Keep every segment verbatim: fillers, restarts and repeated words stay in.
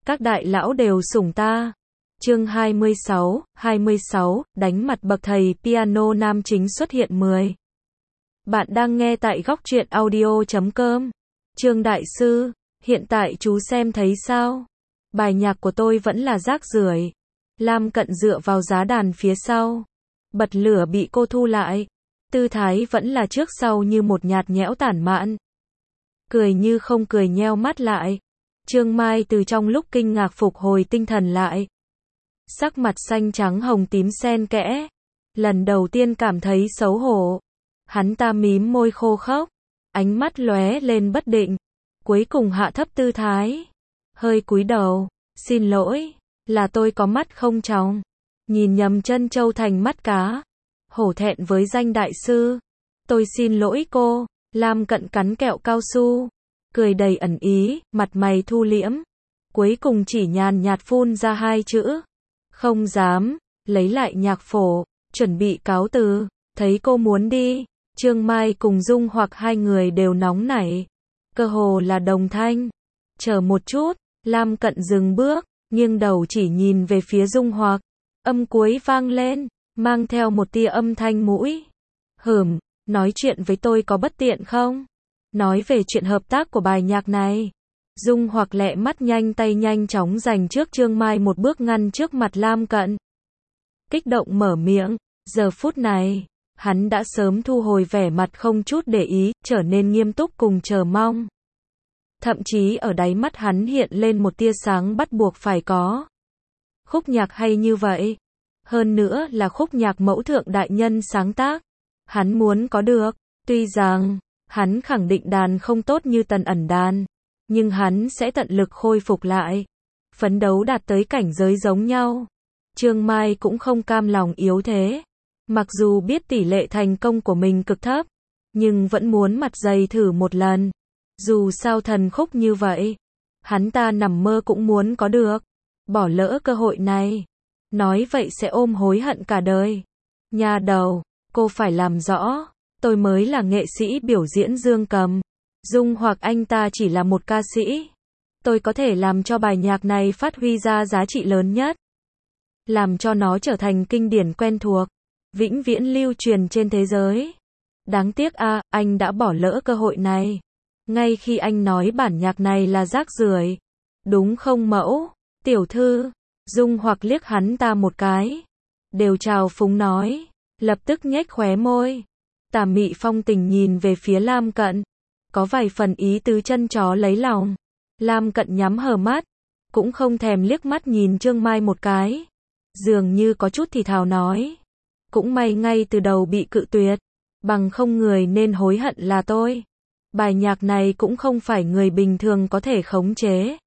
các đại lão đều sủng ta. Chương hai mươi sáu, hai mươi sáu, đánh mặt bậc thầy piano nam chính xuất hiện mười. Bạn đang nghe tại góc truyện audio chấm com. Trương đại sư, hiện tại chú xem thấy sao? Bài nhạc của tôi vẫn là rác rưởi. Lam Cận dựa vào giá đàn phía sau. Bật lửa bị cô thu lại. Tư thái vẫn là trước sau như một nhạt nhẽo tản mạn. Cười như không cười nheo mắt lại. Trương Mai từ trong lúc kinh ngạc phục hồi tinh thần lại. Sắc mặt xanh trắng hồng tím xen kẽ. Lần đầu tiên cảm thấy xấu hổ. Hắn ta mím môi khô khốc. Ánh mắt lóe lên bất định. Cuối cùng hạ thấp tư thái. Hơi cúi đầu. Xin lỗi. Là tôi có mắt không tròng. Nhìn nhầm chân châu thành mắt cá. Hổ thẹn với danh đại sư. Tôi xin lỗi cô. Lam Cận cắn kẹo cao su. Cười đầy ẩn ý, mặt mày thu liễm. Cuối cùng chỉ nhàn nhạt phun ra hai chữ. Không dám. Lấy lại nhạc phổ. Chuẩn bị cáo từ. Thấy cô muốn đi. Trương Mai cùng Dung Hoặc hai người đều nóng nảy. Cơ hồ là đồng thanh. Chờ một chút. Lam Cận dừng bước. Nghiêng đầu chỉ nhìn về phía Dung Hoặc. Âm cuối vang lên. Mang theo một tia âm thanh mũi. Hửm. Nói chuyện với tôi có bất tiện không? Nói về chuyện hợp tác của bài nhạc này. Dung Hoặc lẹ mắt nhanh tay nhanh chóng giành trước Trương Mai một bước ngăn trước mặt Lam Cận. Kích động mở miệng. Giờ phút này, hắn đã sớm thu hồi vẻ mặt không chút để ý, trở nên nghiêm túc cùng chờ mong. Thậm chí ở đáy mắt hắn hiện lên một tia sáng bắt buộc phải có. Khúc nhạc hay như vậy. Hơn nữa là khúc nhạc mẫu thượng đại nhân sáng tác. Hắn muốn có được. Tuy rằng, hắn khẳng định đàn không tốt như Tần Ẩn đàn. Nhưng hắn sẽ tận lực khôi phục lại. Phấn đấu đạt tới cảnh giới giống nhau. Trương Mai cũng không cam lòng yếu thế. Mặc dù biết tỷ lệ thành công của mình cực thấp. Nhưng vẫn muốn mặt dày thử một lần. Dù sao thần khúc như vậy. Hắn ta nằm mơ cũng muốn có được. Bỏ lỡ cơ hội này. Nói vậy sẽ ôm hối hận cả đời. Nhà đầu, cô phải làm rõ. Tôi mới là nghệ sĩ biểu diễn dương cầm. Dung Hoặc anh ta chỉ là một ca sĩ. Tôi có thể làm cho bài nhạc này phát huy ra giá trị lớn nhất. Làm cho nó trở thành kinh điển quen thuộc. Vĩnh viễn lưu truyền trên thế giới. Đáng tiếc a, à, anh đã bỏ lỡ cơ hội này. Ngay khi anh nói bản nhạc này là rác rưởi. Đúng không mẫu? Tiểu thư. Dung Hoặc liếc hắn ta một cái. Đều trào phúng nói. Lập tức nhếch khóe môi. Tà mị phong tình nhìn về phía Lam Cận. Có vài phần ý tứ chân chó lấy lòng. Lam Cận nhắm hờ mắt. Cũng không thèm liếc mắt nhìn Trương Mai một cái. Dường như có chút thì thào nói. Cũng may ngay từ đầu bị cự tuyệt. Bằng không người nên hối hận là tôi. Bài nhạc này cũng không phải người bình thường có thể khống chế.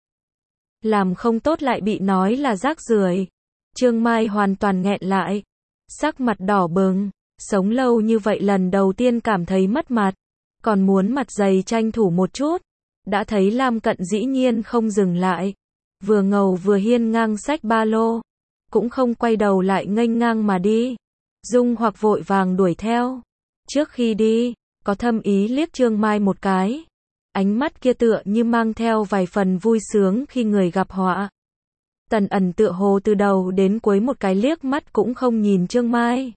Làm không tốt lại bị nói là rác rưởi. Trương Mai hoàn toàn nghẹn lại. Sắc mặt đỏ bừng. Sống lâu như vậy lần đầu tiên cảm thấy mất mặt. Còn muốn mặt dày tranh thủ một chút. Đã thấy Lam Cận dĩ nhiên không dừng lại. Vừa ngầu vừa hiên ngang xách ba lô. Cũng không quay đầu lại nghênh ngang mà đi. Dung Hoặc vội vàng đuổi theo. Trước khi đi, có thâm ý liếc Trương Mai một cái. Ánh mắt kia tựa như mang theo vài phần vui sướng khi người gặp họa. Tần Ẩn tựa hồ từ đầu đến cuối một cái liếc mắt cũng không nhìn Trương Mai.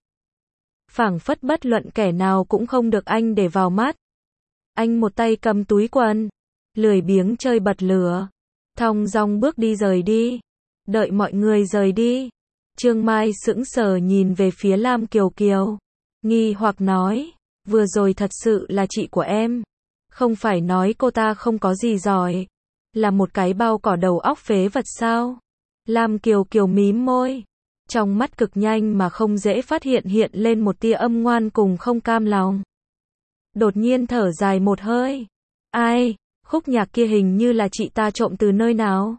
Phảng phất bất luận kẻ nào cũng không được anh để vào mắt. Anh một tay cầm túi quần, lười biếng chơi bật lửa, thong dong bước đi rời đi. Đợi mọi người rời đi, Trương Mai sững sờ nhìn về phía Lam Kiều Kiều, nghi hoặc nói, vừa rồi thật sự là chị của em. Không phải nói cô ta không có gì giỏi, là một cái bao cỏ đầu óc phế vật sao? Lam Kiều Kiều mím môi, trong mắt cực nhanh mà không dễ phát hiện hiện lên một tia âm ngoan cùng không cam lòng. Đột nhiên thở dài một hơi. Ai, khúc nhạc kia hình như là chị ta trộm từ nơi nào?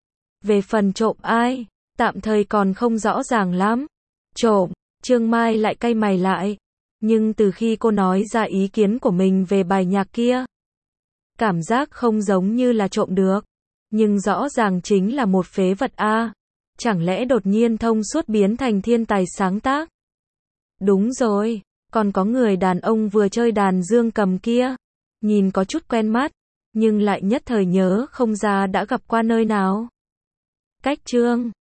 Về phần trộm ai, tạm thời còn không rõ ràng lắm. Trộm, Trương Mai lại cay mày lại. Nhưng từ khi cô nói ra ý kiến của mình về bài nhạc kia, cảm giác không giống như là trộm được. Nhưng rõ ràng chính là một phế vật a. À. Chẳng lẽ đột nhiên thông suốt biến thành thiên tài sáng tác? Đúng rồi, còn có người đàn ông vừa chơi đàn dương cầm kia. Nhìn có chút quen mắt, nhưng lại nhất thời nhớ không ra đã gặp qua nơi nào. Cách chương